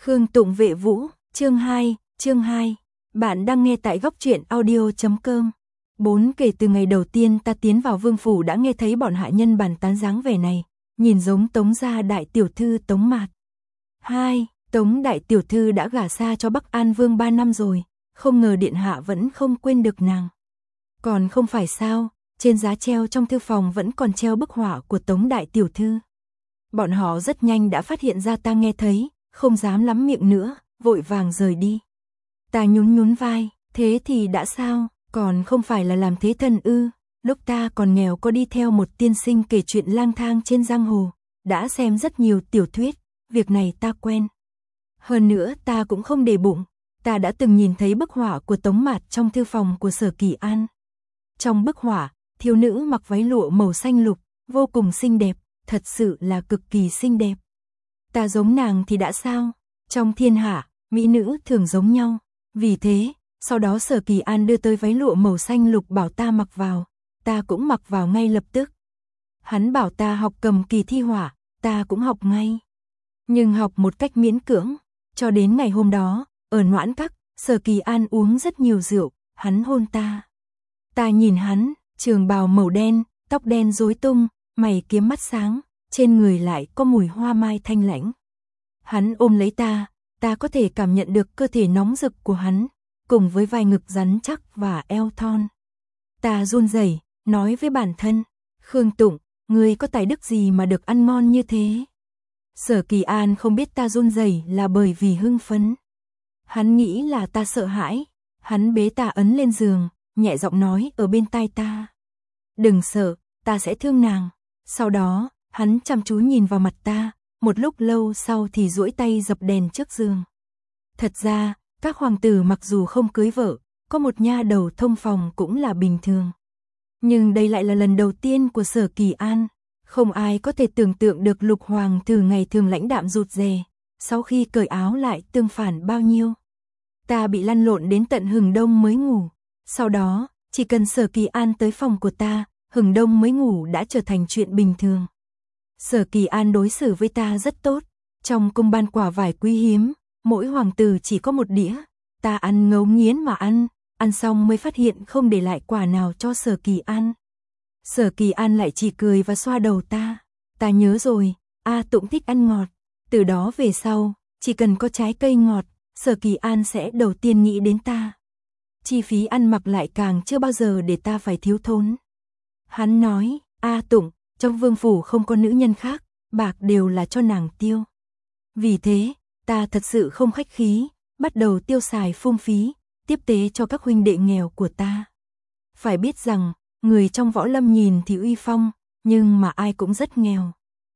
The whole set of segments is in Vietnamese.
Khương Tụng Vệ Vũ, chương 2. Bạn đang nghe tại góc truyện audio.com. 4. Kể từ ngày đầu tiên ta tiến vào vương phủ đã nghe thấy bọn hạ nhân bàn tán dáng vẻ này, nhìn giống Tống gia đại tiểu thư Tống Mạt. 2. Tống đại tiểu thư đã gả xa cho Bắc An Vương 3 năm rồi, không ngờ điện hạ vẫn không quên được nàng. Còn không phải sao, trên giá treo trong thư phòng vẫn còn treo bức họa của Tống đại tiểu thư. Bọn họ rất nhanh đã phát hiện ra ta nghe thấy, không dám lắm miệng nữa, vội vàng rời đi. Ta nhún vai, thế thì đã sao, còn không phải là làm thế thân ư? Lúc ta còn nghèo có đi theo một tiên sinh kể chuyện lang thang trên giang hồ, đã xem rất nhiều tiểu thuyết, việc này ta quen. Hơn nữa ta cũng không để bụng, ta đã từng nhìn thấy bức họa của Tống Mạt trong thư phòng của Sở Kỳ An. Trong bức họa, thiếu nữ mặc váy lụa màu xanh lục, vô cùng xinh đẹp, thật sự là cực kỳ xinh đẹp. Ta giống nàng thì đã sao? Trong thiên hạ, mỹ nữ thường giống nhau. Vì thế, sau đó Sở Kỳ An đưa tới váy lụa màu xanh lục bảo ta mặc vào, ta cũng mặc vào ngay lập tức. Hắn bảo ta học cầm kỳ thi họa, ta cũng học ngay. Nhưng học một cách miễn cưỡng, cho đến ngày hôm đó, ở Noãn Các, Sở Kỳ An uống rất nhiều rượu, hắn hôn ta. Ta nhìn hắn, trường bào màu đen, tóc đen rối tung, mày kiếm mắt sáng, trên người lại có mùi hoa mai thanh lãnh. Hắn ôm lấy ta, ta có thể cảm nhận được cơ thể nóng rực của hắn, cùng với vai ngực rắn chắc và eo thon. Ta run rẩy, nói với bản thân, Khương Tụng, ngươi có tài đức gì mà được ăn ngon như thế? Sở Kỳ An không biết ta run rẩy là bởi vì hưng phấn. Hắn nghĩ là ta sợ hãi, hắn bế ta ấn lên giường, nhẹ giọng nói ở bên tai ta. Đừng sợ, ta sẽ thương nàng. Sau đó, hắn chăm chú nhìn vào mặt ta, một lúc lâu sau thì duỗi tay dập đèn trước giường. Thật ra, các hoàng tử mặc dù không cưới vợ, có một nha đầu thông phòng cũng là bình thường. Nhưng đây lại là lần đầu tiên của Sở Kỳ An, không ai có thể tưởng tượng được lục hoàng tử ngày thường lãnh đạm rụt rè, sau khi cởi áo lại tương phản bao nhiêu. Ta bị lăn lộn đến tận hừng đông mới ngủ, sau đó, chỉ cần Sở Kỳ An tới phòng của ta, hừng đông mới ngủ đã trở thành chuyện bình thường. Sở Kỳ An đối xử với ta rất tốt, trong cung ban quả vải quý hiếm, mỗi hoàng tử chỉ có một đĩa, ta ăn ngấu nghiến mà ăn xong mới phát hiện không để lại quả nào cho Sở Kỳ An. Sở Kỳ An lại chỉ cười và xoa đầu ta nhớ rồi, Tụng thích ăn ngọt, từ đó về sau, chỉ cần có trái cây ngọt, Sở Kỳ An sẽ đầu tiên nghĩ đến ta. Chi phí ăn mặc lại càng chưa bao giờ để ta phải thiếu thốn. Hắn nói, Tụng, trong vương phủ không có nữ nhân khác, bạc đều là cho nàng tiêu. Vì thế, ta thật sự không khách khí, bắt đầu tiêu xài phung phí, tiếp tế cho các huynh đệ nghèo của ta. Phải biết rằng, người trong võ lâm nhìn thì uy phong, nhưng mà ai cũng rất nghèo.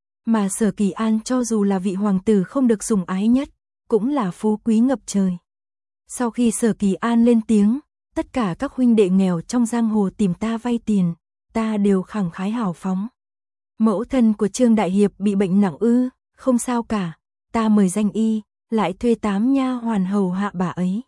Mà Sở Kỳ An cho dù là vị hoàng tử không được sủng ái nhất, cũng là phú quý ngập trời. Sau khi Sở Kỳ An lên tiếng, tất cả các huynh đệ nghèo trong giang hồ tìm ta vay tiền, ta đều khẳng khái hào phóng. Mẫu thân của Trương Đại Hiệp bị bệnh nặng ư, không sao cả, ta mời danh y, lại thuê 8 nha hoàn hầu hạ bà ấy.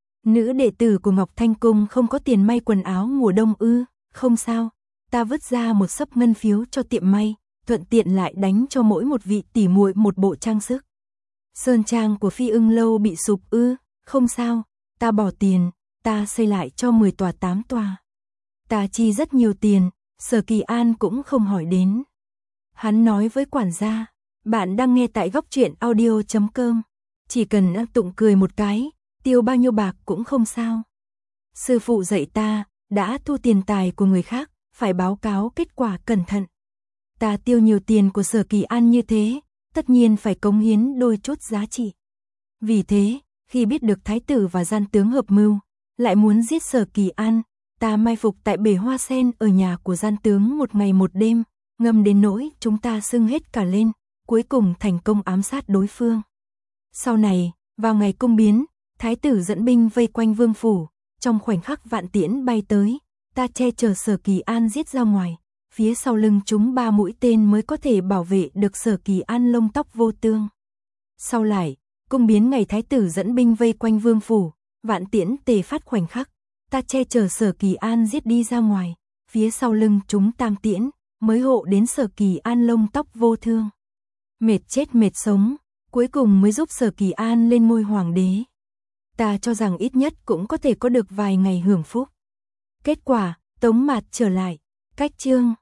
Nữ đệ tử của Ngọc Thanh Cung không có tiền may quần áo mùa đông ư, không sao, ta vứt ra một xấp ngân phiếu cho tiệm may, thuận tiện lại đánh cho mỗi một vị tỷ muội một bộ trang sức. Sơn trang của Phi Ưng lâu bị sụp ư, không sao, ta bỏ tiền, ta xây lại cho 10 tòa 8 tòa. Ta chi rất nhiều tiền, Sở Kỳ An cũng không hỏi đến. Hắn nói với quản gia, bạn đang nghe tại góc truyện audio.com, chỉ cần Tụng cười một cái, tiêu bao nhiêu bạc cũng không sao. Sư phụ dạy ta, đã thu tiền tài của người khác, phải báo cáo kết quả cẩn thận. Ta tiêu nhiều tiền của Sở Kỳ An như thế, tất nhiên phải cống hiến đôi chút giá trị. Vì thế, khi biết được thái tử và gian tướng hợp mưu, lại muốn giết Sở Kỳ An, ta mai phục tại bể hoa sen ở nhà của gian tướng một ngày một đêm, ngâm đến nỗi chúng ta sưng hết cả lên, cuối cùng thành công ám sát đối phương. Sau này, vào ngày cung biến, thái tử dẫn binh vây quanh vương phủ, trong khoảnh khắc vạn tiễn bay tới, ta che chở Sở Kỳ An giết ra ngoài, phía sau lưng chúng 3 mũi tên mới có thể bảo vệ được Sở Kỳ An lông tóc vô tương. Sau lại, cung biến ngày thái tử dẫn binh vây quanh vương phủ, vạn tiễn tề phát khoảnh khắc, ta che chở Sở Kỳ An giết đi ra ngoài, phía sau lưng chúng tam tiễn, mới hộ đến Sở Kỳ An lông tóc vô thương. Mệt chết mệt sống, cuối cùng mới giúp Sở Kỳ An lên ngôi hoàng đế. Ta cho rằng ít nhất cũng có thể có được vài ngày hưởng phúc. Kết quả, Tống Mạt trở lại. Cách chương